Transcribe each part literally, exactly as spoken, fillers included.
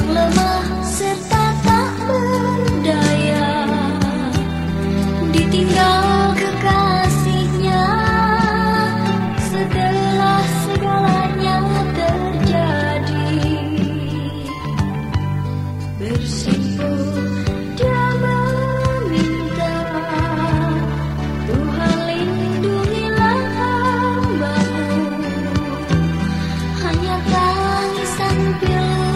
lemah serta tak berdaya, ditinggal kekasihnya setelah segalanya terjadi. Bersimpuh dia meminta, Tuhan lindungilah hamba-Mu. Hanya tangisan pilu,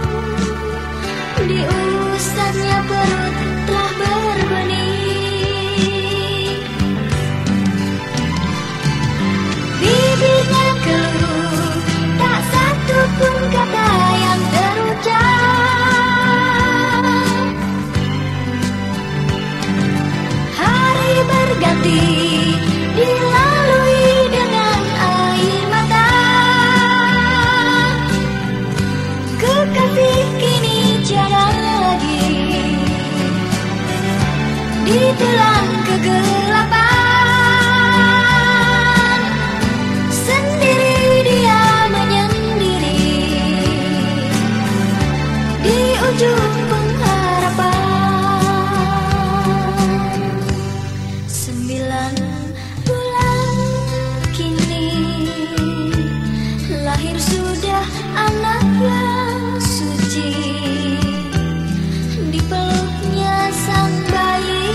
diusapnya perut telah berbenih. Bibirnya keluh, tak satu pun kata yang terucap. Hari berganti, dilalui dengan air mata. Kekasih kini tiada lagi, ditelan kegelapan. Sendiri dia menyendiri di ujung pengharapan. Sembilan bulan kini, lahir sudah anak yang suci. Di peluknya sang bayi,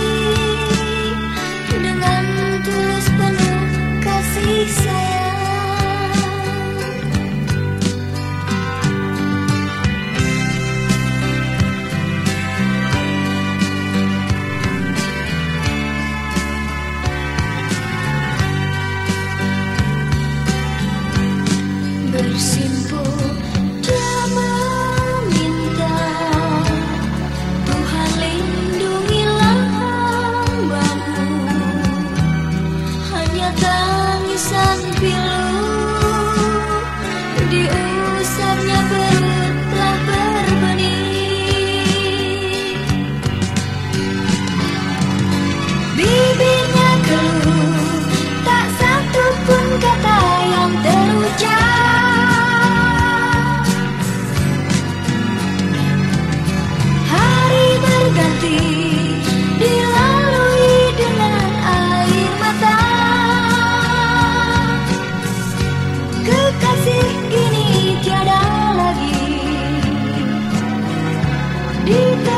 dengan tulus penuh kasih sayang. Bersimpuh dia meminta, Tuhan lindungilah hamba-Mu. Hanya tangisan pilu, diusapnya perut telah berbenih. Bibirnya keluh, tak satu pun kata yang terucap. Hari berganti, dilalui dengan air mata. Kekasih kini tiada lagi, ditelan